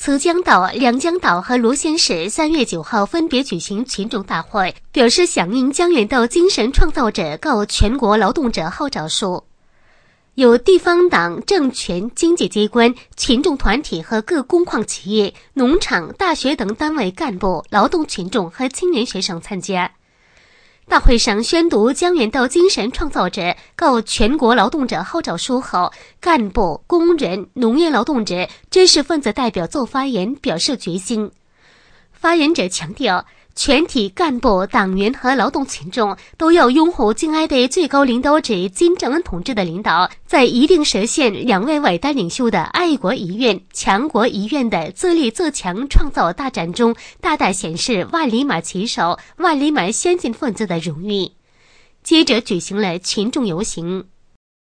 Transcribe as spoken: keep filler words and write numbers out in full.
慈江岛、良江岛和罗县市三月九号分别举行群众大会，表示响应江原道精神创造者告全国劳动者号召书。有地方党、政权、经济机关、群众团体和各工矿企业、农场、大学等单位干部、劳动群众和青年学生参加。大会上宣读江原道精神创造者告全国劳动者号召书后，干部、工人、农业劳动者、知识分子代表作发言，表示决心。发言者强调，全体干部、党员和劳动群众都要拥护敬爱的最高领导者金正恩同志的领导，在一定实现两位伟大领袖的爱国遗愿、强国遗愿的自立自强创造大战中，大大显示万里马旗手、万里马先进分子的荣誉。接着举行了群众游行。